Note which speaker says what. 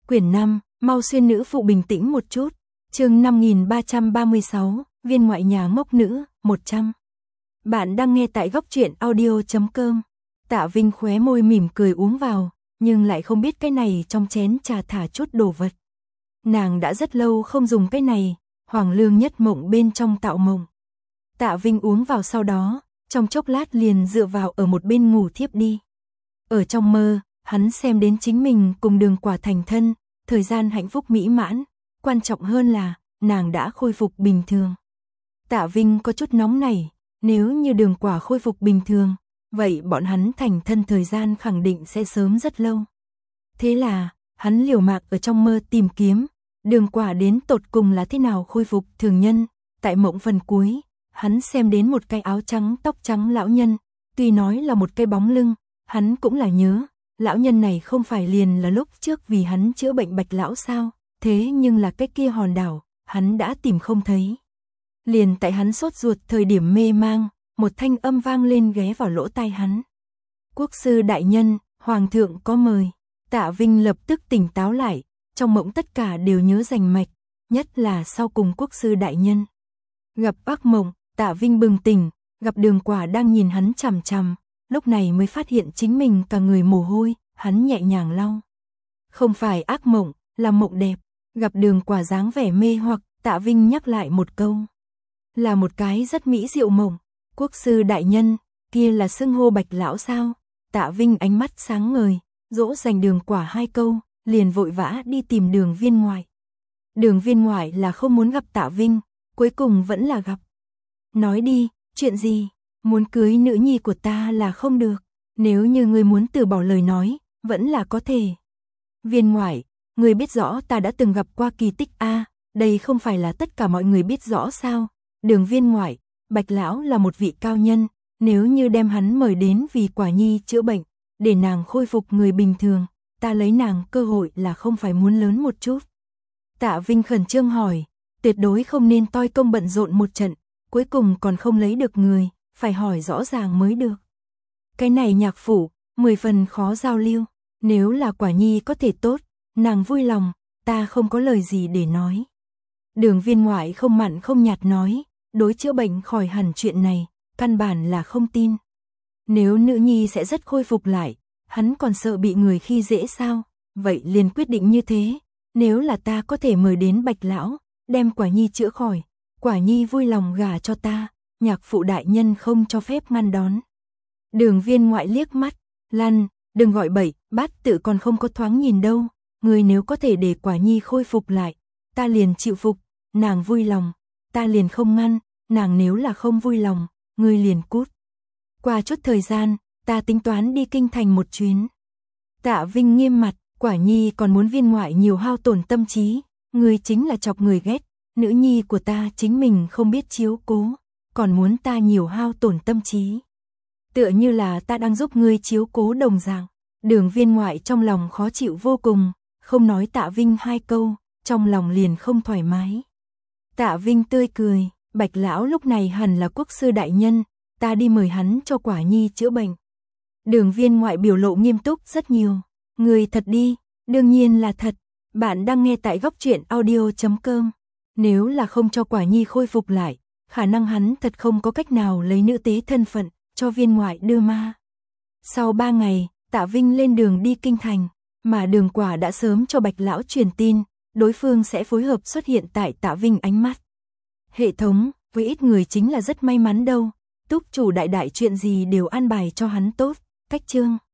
Speaker 1: Quyển 5, mau xuyên nữ phụ bình tĩnh một chút. Chương 5336, viên ngoại nhà ngốc nữ, 100. Bạn đang nghe tại góc truyện audio.com. Tạ Vinh khóe môi mỉm cười uống vào, nhưng lại không biết cái này trong chén trà thả chút đồ vật. Nàng đã rất lâu không dùng cái này, Hoàng Lương nhất mộng bên trong tạo mộng. Tạ Vinh uống vào sau đó, trong chốc lát liền dựa vào ở một bên ngủ thiếp đi. Ở trong mơ, hắn xem đến chính mình cùng Đường Quả thành thân, thời gian hạnh phúc mỹ mãn, quan trọng hơn là, nàng đã khôi phục bình thường. Tạ Vinh có chút nóng nảy, nếu như Đường Quả khôi phục bình thường, vậy bọn hắn thành thân thời gian khẳng định sẽ sớm rất lâu. Thế là, hắn liều mạng ở trong mơ tìm kiếm, Đường Quả đến tột cùng là thế nào khôi phục thường nhân. Tại mộng phần cuối, hắn xem đến một cái áo trắng tóc trắng lão nhân, tuy nói là một cái bóng lưng, hắn cũng là nhớ, lão nhân này không phải liền là lúc trước vì hắn chữa bệnh Bạch lão sao, thế nhưng là cái kia hòn đảo, hắn đã tìm không thấy. Liền tại hắn sốt ruột thời điểm mê mang, một thanh âm vang lên ghé vào lỗ tai hắn. Quốc sư đại nhân, hoàng thượng có mời. Tạ Vinh lập tức tỉnh táo lại, trong mộng tất cả đều nhớ rành mạch, nhất là sau cùng quốc sư đại nhân. Gặp ác mộng, Tạ Vinh bừng tỉnh, gặp Đường Quả đang nhìn hắn chằm chằm, lúc này mới phát hiện chính mình cả người mồ hôi, hắn nhẹ nhàng lau. Không phải ác mộng, là mộng đẹp. Gặp Đường Quả dáng vẻ mê hoặc, Tạ Vinh nhắc lại một câu. Là một cái rất mỹ diệu mộng. Quốc sư đại nhân, kia là xưng hô Bạch lão sao? Tạ Vinh ánh mắt sáng ngời, dỗ dành Đường Quả hai câu, liền vội vã đi tìm Đường viên ngoại. Đường viên ngoại là không muốn gặp Tạ Vinh, cuối cùng vẫn là gặp. Nói đi, chuyện gì? Muốn cưới nữ nhi của ta là không được, nếu như ngươi muốn từ bỏ lời nói, vẫn là có thể. Viên ngoại, ngươi biết rõ ta đã từng gặp qua kỳ tích a, đây không phải là tất cả mọi người biết rõ sao? Đường viên ngoại, Bạch lão là một vị cao nhân, nếu như đem hắn mời đến vì Quả nhi chữa bệnh, để nàng khôi phục người bình thường, ta lấy nàng cơ hội là không phải muốn lớn một chút. Tạ Vinh khẩn trương hỏi, tuyệt đối không nên toi công bận rộn một trận, cuối cùng còn không lấy được người, phải hỏi rõ ràng mới được. Cái này nhạc phủ, 10 phần khó giao lưu, nếu là Quả nhi có thể tốt, nàng vui lòng, ta không có lời gì để nói. Đường viên ngoại không mặn không nhạt nói, đối chữa bệnh khỏi hẳn chuyện này, căn bản là không tin. Nếu nữ nhi sẽ rất khôi phục lại, hắn còn sợ bị người khi dễ sao, vậy liền quyết định như thế, nếu là ta có thể mời đến Bạch lão, đem Quả nhi chữa khỏi, Quả nhi vui lòng gả cho ta, nhạc phụ đại nhân không cho phép ngăn đón. Đường viên ngoại liếc mắt, lăn, đừng gọi bậy, bát tự còn không có thoáng nhìn đâu, người nếu có thể để Quả nhi khôi phục lại, ta liền chịu phục, nàng vui lòng, ta liền không ngăn, nàng nếu là không vui lòng, ngươi liền cút. Qua chút thời gian, ta tính toán đi kinh thành một chuyến. Tạ Vinh nghiêm mặt, Quả nhi còn muốn viên ngoại nhiều hao tổn tâm trí, ngươi chính là chọc người ghét, nữ nhi của ta chính mình không biết chiếu cố, còn muốn ta nhiều hao tổn tâm trí. Tựa như là ta đang giúp ngươi chiếu cố đồng dạng. Đường viên ngoại trong lòng khó chịu vô cùng, không nói Tạ Vinh hai câu, trong lòng liền không thoải mái. Tạ Vinh tươi cười, Bạch lão lúc này hẳn là quốc sư đại nhân, ta đi mời hắn cho Quả nhi chữa bệnh. Đường viên ngoại biểu lộ nghiêm túc rất nhiều, người thật đi, đương nhiên là thật, bạn đang nghe tại góc truyện audio.com. Nếu là không cho Quả nhi khôi phục lại, khả năng hắn thật không có cách nào lấy nữ tế thân phận, cho viên ngoại đưa ma. Sau 3 ngày, Tạ Vinh lên đường đi kinh thành, mà Đường Quả đã sớm cho Bạch lão truyền tin, đối phương sẽ phối hợp xuất hiện tại Tạ Vinh ánh mắt. Hệ thống, với ít người chính là rất may mắn đâu, túc chủ đại đại chuyện gì đều an bài cho hắn tốt, cách chương.